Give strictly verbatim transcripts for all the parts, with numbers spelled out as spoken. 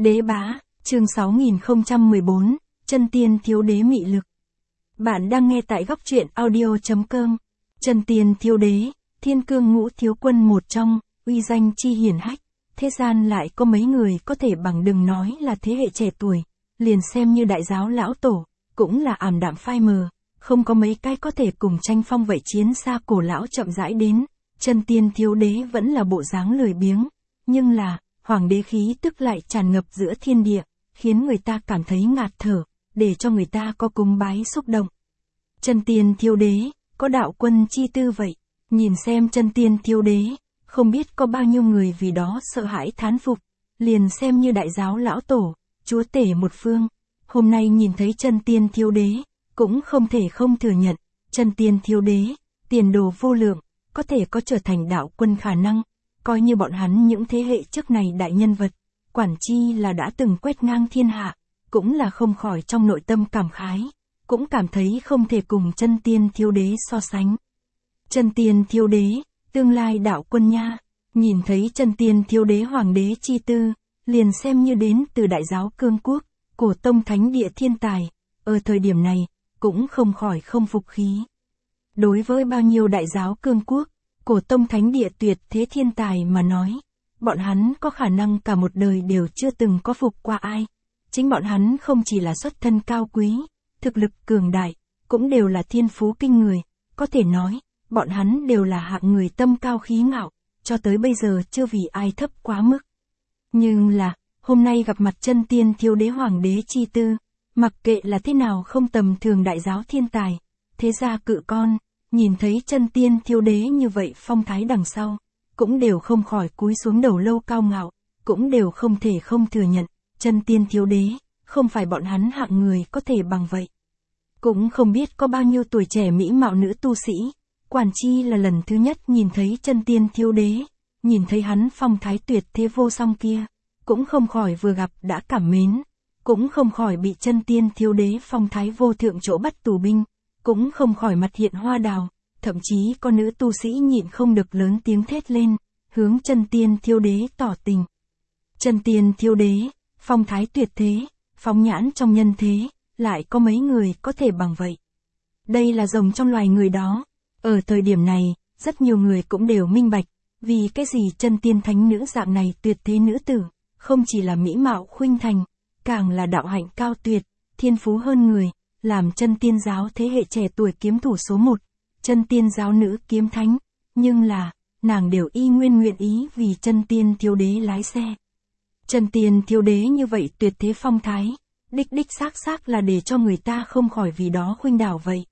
Đế bá, chương sáu nghìn không trăm mười bốn, chân tiên thiếu đế mị lực. Bạn đang nghe tại góc truyện audio chấm com. Chân tiên thiếu đế, thiên cương ngũ thiếu quân một trong, uy danh chi hiển hách. Thế gian lại có mấy người có thể bằng đừng nói là thế hệ trẻ tuổi, liền xem như đại giáo lão tổ, cũng là ảm đạm phai mờ, không có mấy cái có thể cùng tranh phong vậy chiến xa cổ lão chậm rãi đến. Chân tiên thiếu đế vẫn là bộ dáng lười biếng, nhưng là, hoàng đế khí tức lại tràn ngập giữa thiên địa, khiến người ta cảm thấy ngạt thở, để cho người ta có cúng bái xúc động. Chân tiên thiếu đế, có đạo quân chi tư vậy, nhìn xem chân tiên thiếu đế, không biết có bao nhiêu người vì đó sợ hãi thán phục, liền xem như đại giáo lão tổ, chúa tể một phương, hôm nay nhìn thấy chân tiên thiếu đế, cũng không thể không thừa nhận, chân tiên thiếu đế, tiền đồ vô lượng, có thể có trở thành đạo quân khả năng, coi như bọn hắn những thế hệ trước này đại nhân vật, quản chi là đã từng quét ngang thiên hạ, cũng là không khỏi trong nội tâm cảm khái, cũng cảm thấy không thể cùng chân tiên thiếu đế so sánh. Chân tiên thiếu đế, tương lai đạo quân nha, nhìn thấy chân tiên thiếu đế hoàng đế chi tư, liền xem như đến từ đại giáo cương quốc, cổ tông thánh địa thiên tài, ở thời điểm này, cũng không khỏi không phục khí. Đối với bao nhiêu đại giáo cương quốc, cổ tông thánh địa tuyệt thế thiên tài mà nói, bọn hắn có khả năng cả một đời đều chưa từng có phục qua ai. Chính bọn hắn không chỉ là xuất thân cao quý, thực lực cường đại, cũng đều là thiên phú kinh người, có thể nói, bọn hắn đều là hạng người tâm cao khí ngạo, cho tới bây giờ chưa vì ai thấp quá mức. Nhưng là, hôm nay gặp mặt chân tiên thiếu đế hoàng đế chi tư, mặc kệ là thế nào không tầm thường đại giáo thiên tài, thế gia cự con, nhìn thấy chân tiên thiếu đế như vậy phong thái đằng sau, cũng đều không khỏi cúi xuống đầu lâu cao ngạo, cũng đều không thể không thừa nhận, chân tiên thiếu đế, không phải bọn hắn hạng người có thể bằng vậy. Cũng không biết có bao nhiêu tuổi trẻ mỹ mạo nữ tu sĩ, quản chi là lần thứ nhất nhìn thấy chân tiên thiếu đế, nhìn thấy hắn phong thái tuyệt thế vô song kia, cũng không khỏi vừa gặp đã cảm mến, cũng không khỏi bị chân tiên thiếu đế phong thái vô thượng chỗ bắt tù binh, cũng không khỏi mặt hiện hoa đào, thậm chí có nữ tu sĩ nhịn không được lớn tiếng thét lên, hướng chân tiên thiếu đế tỏ tình. Chân tiên thiếu đế, phong thái tuyệt thế, phóng nhãn trong nhân thế, lại có mấy người có thể bằng vậy. Đây là rồng trong loài người đó. Ở thời điểm này, rất nhiều người cũng đều minh bạch, vì cái gì chân tiên thánh nữ dạng này tuyệt thế nữ tử, không chỉ là mỹ mạo khuynh thành, càng là đạo hạnh cao tuyệt, thiên phú hơn người, làm chân tiên giáo thế hệ trẻ tuổi kiếm thủ số một, chân tiên giáo nữ kiếm thánh, nhưng là, nàng đều y nguyên nguyện ý vì chân tiên thiếu đế lái xe. Chân tiên thiếu đế như vậy tuyệt thế phong thái, đích đích xác xác là để cho người ta không khỏi vì đó khuynh đảo vậy.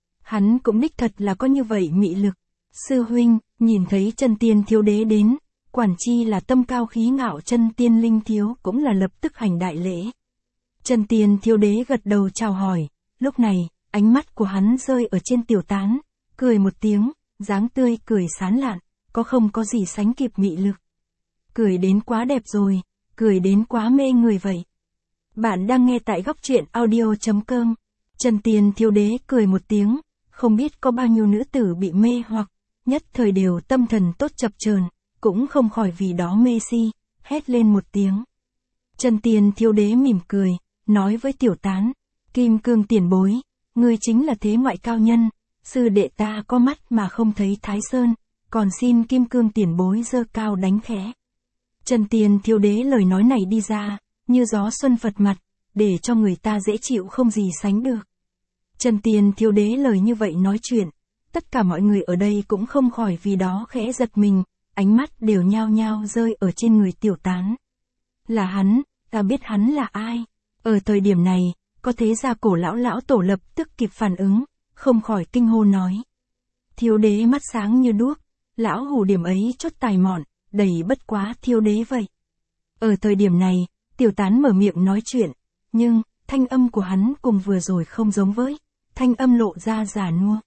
Hắn cũng đích thật là có như vậy mị lực. Sư huynh, nhìn thấy chân tiên thiếu đế đến, quản chi là tâm cao khí ngạo chân tiên linh thiếu cũng là lập tức hành đại lễ. Chân tiên thiếu đế gật đầu chào hỏi, lúc này, ánh mắt của hắn rơi ở trên tiểu tán, cười một tiếng, dáng tươi cười sán lạn, có không có gì sánh kịp mị lực. Cười đến quá đẹp rồi, cười đến quá mê người vậy. Bạn đang nghe tại góc truyện audio chấm com. Chân tiên thiếu đế cười một tiếng, không biết có bao nhiêu nữ tử bị mê hoặc, nhất thời đều tâm thần tốt chập chờn, cũng không khỏi vì đó mê si, hét lên một tiếng. Chân tiên thiếu đế mỉm cười, nói với tiểu tán, kim cương tiền bối, ngươi chính là thế ngoại cao nhân, sư đệ ta có mắt mà không thấy Thái Sơn, còn xin kim cương tiền bối giơ cao đánh khẽ. Chân tiên thiếu đế lời nói này đi ra, như gió xuân phật mặt, để cho người ta dễ chịu không gì sánh được. Chân tiên thiếu đế lời như vậy nói chuyện, tất cả mọi người ở đây cũng không khỏi vì đó khẽ giật mình, ánh mắt đều nhao nhao rơi ở trên người tiểu tán. Là hắn, ta biết hắn là ai. Ở thời điểm này, có thế gia cổ lão lão tổ lập tức kịp phản ứng, không khỏi kinh hô nói. Thiếu đế mắt sáng như đuốc, lão hủ điểm ấy chốt tài mọn, đầy bất quá thiếu đế vậy. Ở thời điểm này, tiểu tán mở miệng nói chuyện, nhưng, thanh âm của hắn cùng vừa rồi không giống với, thanh âm lộ ra già nua.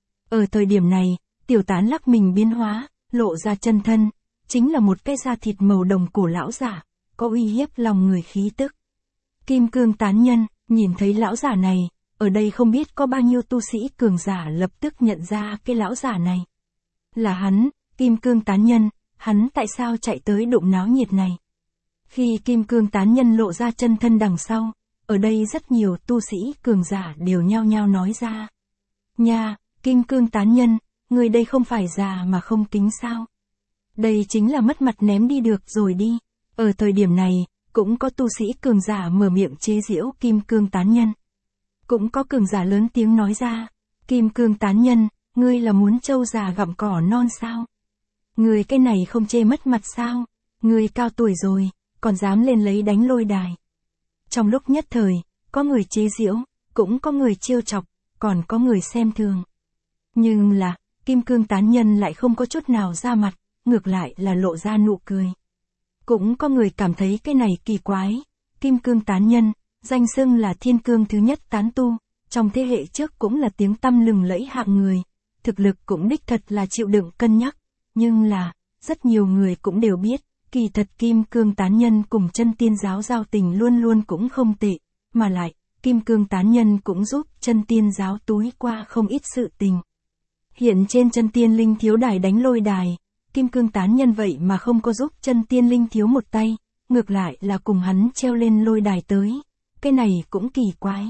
Ở thời điểm này, tiểu tán lắc mình biến hóa, lộ ra chân thân, chính là một cái da thịt màu đồng cổ lão giả, có uy hiếp lòng người khí tức. Kim cương tán nhân, nhìn thấy lão giả này, ở đây không biết có bao nhiêu tu sĩ cường giả lập tức nhận ra cái lão giả này. Là hắn, kim cương tán nhân, hắn tại sao chạy tới đụng náo nhiệt này? Khi kim cương tán nhân lộ ra chân thân đằng sau, ở đây rất nhiều tu sĩ cường giả đều nhao nhao nói ra. Nha, kim cương tán nhân, người đây không phải già mà không kính sao? Đây chính là mất mặt ném đi được rồi đi. Ở thời điểm này, cũng có tu sĩ cường giả mở miệng chế giễu kim cương tán nhân. Cũng có cường giả lớn tiếng nói ra, kim cương tán nhân, ngươi là muốn trâu già gặm cỏ non sao? Ngươi cái này không chê mất mặt sao? Ngươi cao tuổi rồi, còn dám lên lấy đánh lôi đài. Trong lúc nhất thời, có người chế giễu, cũng có người trêu chọc, còn có người xem thường. Nhưng là, kim cương tán nhân lại không có chút nào ra mặt, ngược lại là lộ ra nụ cười. Cũng có người cảm thấy cái này kỳ quái, kim cương tán nhân, danh xưng là thiên cương thứ nhất tán tu, trong thế hệ trước cũng là tiếng tăm lừng lẫy hạng người, thực lực cũng đích thật là chịu đựng cân nhắc, nhưng là, rất nhiều người cũng đều biết, kỳ thật kim cương tán nhân cùng chân tiên giáo giao tình luôn luôn cũng không tệ, mà lại, kim cương tán nhân cũng giúp chân tiên giáo túi qua không ít sự tình. Hiện trên chân tiên linh thiếu đài đánh lôi đài, kim cương tán nhân vậy mà không có giúp chân tiên linh thiếu một tay, ngược lại là cùng hắn treo lên lôi đài tới, cái này cũng kỳ quái.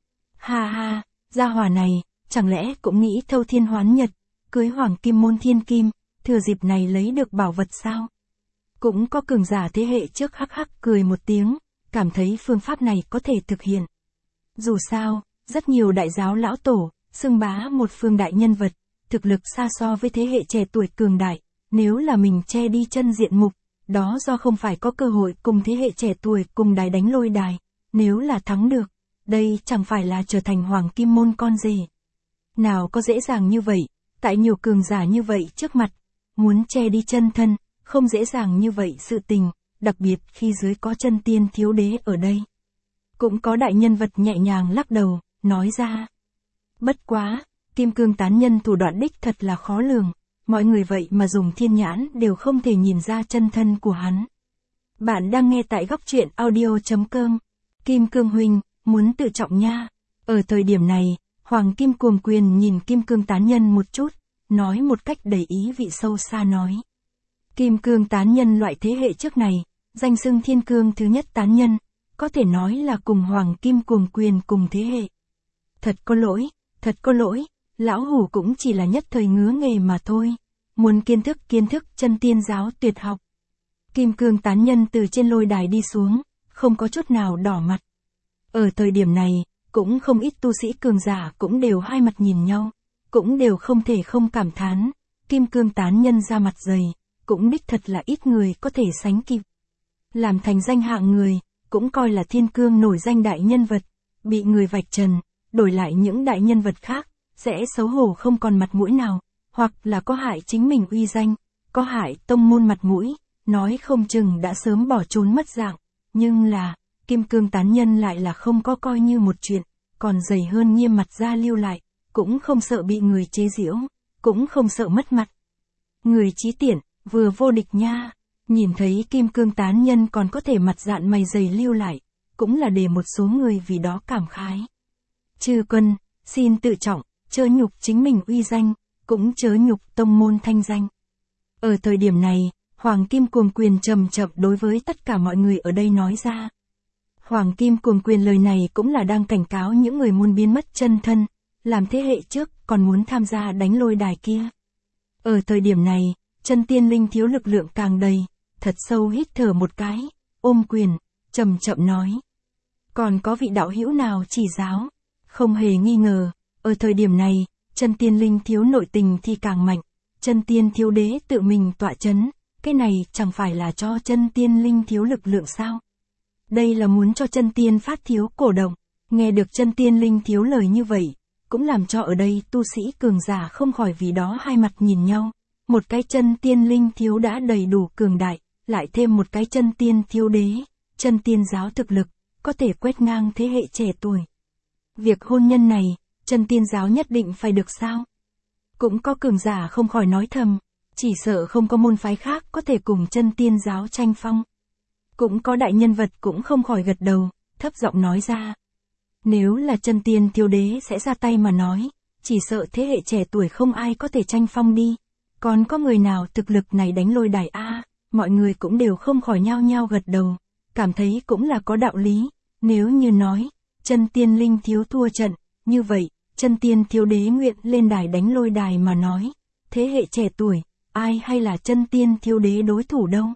Ha ha, gia hỏa này, chẳng lẽ cũng nghĩ thâu thiên hoán nhật, cưới hoàng kim môn thiên kim, thừa dịp này lấy được bảo vật sao? Cũng có cường giả thế hệ trước hắc hắc cười một tiếng, cảm thấy phương pháp này có thể thực hiện. Dù sao, rất nhiều đại giáo lão tổ, xưng bá một phương đại nhân vật, thực lực xa so với thế hệ trẻ tuổi cường đại, nếu là mình che đi chân diện mục, đó do không phải có cơ hội cùng thế hệ trẻ tuổi cùng đài đánh lôi đài, nếu là thắng được, đây chẳng phải là trở thành hoàng kim môn con rể. Nào có dễ dàng như vậy, tại nhiều cường giả như vậy trước mặt, muốn che đi chân thân, không dễ dàng như vậy sự tình, đặc biệt khi dưới có chân tiên thiếu đế ở đây. Cũng có đại nhân vật nhẹ nhàng lắc đầu, nói ra. Bất quá, kim cương tán nhân thủ đoạn đích thật là khó lường, mọi người vậy mà dùng thiên nhãn đều không thể nhìn ra chân thân của hắn. Bạn đang nghe tại góc truyện audio chấm com. Kim cương huynh, muốn tự trọng nha. Ở thời điểm này, Hoàng Kim Cuồng Quyền nhìn kim cương tán nhân một chút, nói một cách đầy ý vị sâu xa nói. Kim cương tán nhân loại thế hệ trước này, danh xưng thiên cương thứ nhất tán nhân, có thể nói là cùng Hoàng Kim Cuồng Quyền cùng thế hệ. Thật có lỗi, thật có lỗi, lão hủ cũng chỉ là nhất thời ngứa nghề mà thôi, muốn kiến thức kiến thức chân tiên giáo tuyệt học. Kim cương tán nhân từ trên lôi đài đi xuống, không có chút nào đỏ mặt. Ở thời điểm này, cũng không ít tu sĩ cường giả cũng đều hai mặt nhìn nhau, cũng đều không thể không cảm thán, kim cương tán nhân ra mặt dày, cũng đích thật là ít người có thể sánh kịp. Làm thành danh hạng người, cũng coi là thiên cương nổi danh đại nhân vật, bị người vạch trần, đổi lại những đại nhân vật khác, sẽ xấu hổ không còn mặt mũi nào, hoặc là có hại chính mình uy danh, có hại tông môn mặt mũi, nói không chừng đã sớm bỏ trốn mất dạng, nhưng là, kim cương tán nhân lại là không có coi như một chuyện, còn dày hơn nghiêm mặt ra lưu lại, cũng không sợ bị người chế giễu, cũng không sợ mất mặt. Người trí tiện, vừa vô địch nha, nhìn thấy kim cương tán nhân còn có thể mặt dạn mày dày lưu lại, cũng là để một số người vì đó cảm khái. Chư quân, xin tự trọng, chớ nhục chính mình uy danh, cũng chớ nhục tông môn thanh danh. Ở thời điểm này, Hoàng Kim Cuồng Quyền trầm chậm đối với tất cả mọi người ở đây nói ra. Hoàng Kim Cuồng Quyền lời này cũng là đang cảnh cáo những người muốn biến mất chân thân, làm thế hệ trước còn muốn tham gia đánh lôi đài kia. Ở thời điểm này, chân tiên linh thiếu lực lượng càng đầy, thật sâu hít thở một cái, ôm quyền, trầm chậm nói. Còn có vị đạo hữu nào chỉ giáo? Không hề nghi ngờ, ở thời điểm này, chân tiên linh thiếu nội tình thì càng mạnh, chân tiên thiếu đế tự mình tọa chấn, cái này chẳng phải là cho chân tiên linh thiếu lực lượng sao? Đây là muốn cho chân tiên phát thiếu cổ động, nghe được chân tiên linh thiếu lời như vậy, cũng làm cho ở đây tu sĩ cường giả không khỏi vì đó hai mặt nhìn nhau, một cái chân tiên linh thiếu đã đầy đủ cường đại, lại thêm một cái chân tiên thiếu đế, chân tiên giáo thực lực, có thể quét ngang thế hệ trẻ tuổi. Việc hôn nhân này, chân tiên giáo nhất định phải được sao? Cũng có cường giả không khỏi nói thầm, chỉ sợ không có môn phái khác có thể cùng chân tiên giáo tranh phong. Cũng có đại nhân vật cũng không khỏi gật đầu, thấp giọng nói ra. Nếu là chân tiên thiếu đế sẽ ra tay mà nói, chỉ sợ thế hệ trẻ tuổi không ai có thể tranh phong đi. Còn có người nào thực lực này đánh lôi đài a? Mọi người cũng đều không khỏi nhao nhao gật đầu, cảm thấy cũng là có đạo lý, nếu như nói, chân tiên linh thiếu thua trận, như vậy, chân tiên thiếu đế nguyện lên đài đánh lôi đài mà nói, thế hệ trẻ tuổi, ai hay là chân tiên thiếu đế đối thủ đâu.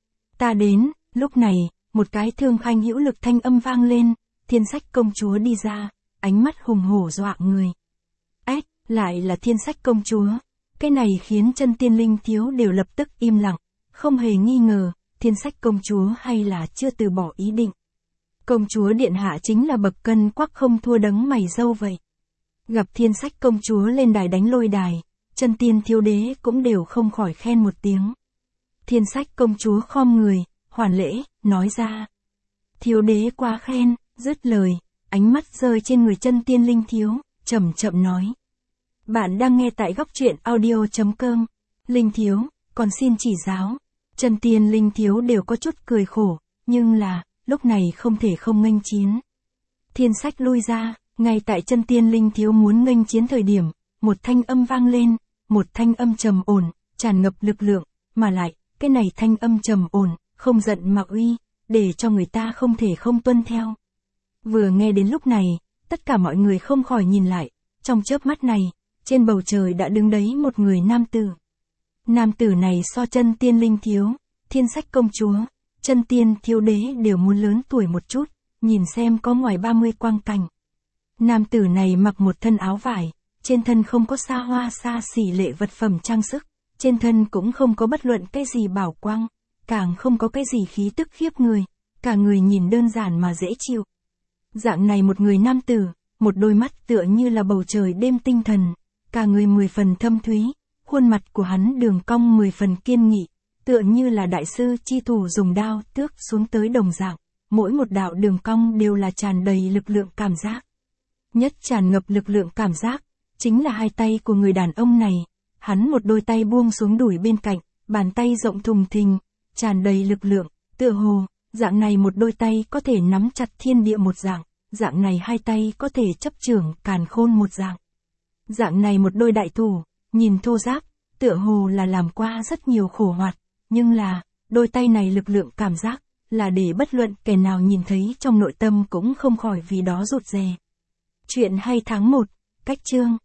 Ta đến, lúc này, một cái thương khanh hữu lực thanh âm vang lên, Thiên Sách công chúa đi ra, ánh mắt hùng hổ dọa người. Ếch, lại là Thiên Sách công chúa, cái này khiến chân tiên linh thiếu đều lập tức im lặng, không hề nghi ngờ, Thiên Sách công chúa hay là chưa từ bỏ ý định. Công chúa điện hạ chính là bậc cân quắc không thua đấng mày râu vậy. Gặp Thiên Sách công chúa lên đài đánh lôi đài, chân tiên thiếu đế cũng đều không khỏi khen một tiếng. Thiên Sách công chúa khom người, hoàn lễ, nói ra. Thiếu đế quá khen, dứt lời, ánh mắt rơi trên người chân tiên linh thiếu, chậm chậm nói. Bạn đang nghe tại góc truyện audio chấm com. Linh thiếu, còn xin chỉ giáo. Chân tiên linh thiếu đều có chút cười khổ, nhưng là, lúc này không thể không nghênh chiến. Thiên Sách lui ra, ngay tại chân tiên linh thiếu muốn nghênh chiến thời điểm, một thanh âm vang lên, một thanh âm trầm ổn, tràn ngập lực lượng, mà lại, cái này thanh âm trầm ổn, không giận mà uy, để cho người ta không thể không tuân theo. Vừa nghe đến lúc này, tất cả mọi người không khỏi nhìn lại, trong chớp mắt này, trên bầu trời đã đứng đấy một người nam tử. Nam tử này so chân tiên linh thiếu, Thiên Sách công chúa, chân tiên thiếu đế đều muốn lớn tuổi một chút, nhìn xem có ngoài ba mươi quang cảnh. Nam tử này mặc một thân áo vải, trên thân không có xa hoa xa xỉ lệ vật phẩm trang sức, trên thân cũng không có bất luận cái gì bảo quang, càng không có cái gì khí tức khiếp người, cả người nhìn đơn giản mà dễ chịu. Dạng này một người nam tử, một đôi mắt tựa như là bầu trời đêm tinh thần, cả người mười phần thâm thúy, khuôn mặt của hắn đường cong mười phần kiên nghị, tựa như là đại sư chi thủ dùng đao tước xuống tới đồng dạng, mỗi một đạo đường cong đều là tràn đầy lực lượng cảm giác. Nhất tràn ngập lực lượng cảm giác, chính là hai tay của người đàn ông này, hắn một đôi tay buông xuống đùi bên cạnh, bàn tay rộng thùng thình, tràn đầy lực lượng, tựa hồ, dạng này một đôi tay có thể nắm chặt thiên địa một dạng, dạng này hai tay có thể chấp chưởng càn khôn một dạng. Dạng này một đôi đại thủ, nhìn thô ráp, tựa hồ là làm qua rất nhiều khổ hoạt, nhưng là, đôi tay này lực lượng cảm giác, là để bất luận kẻ nào nhìn thấy trong nội tâm cũng không khỏi vì đó rụt rè. Chuyện hay tháng một, cách chương.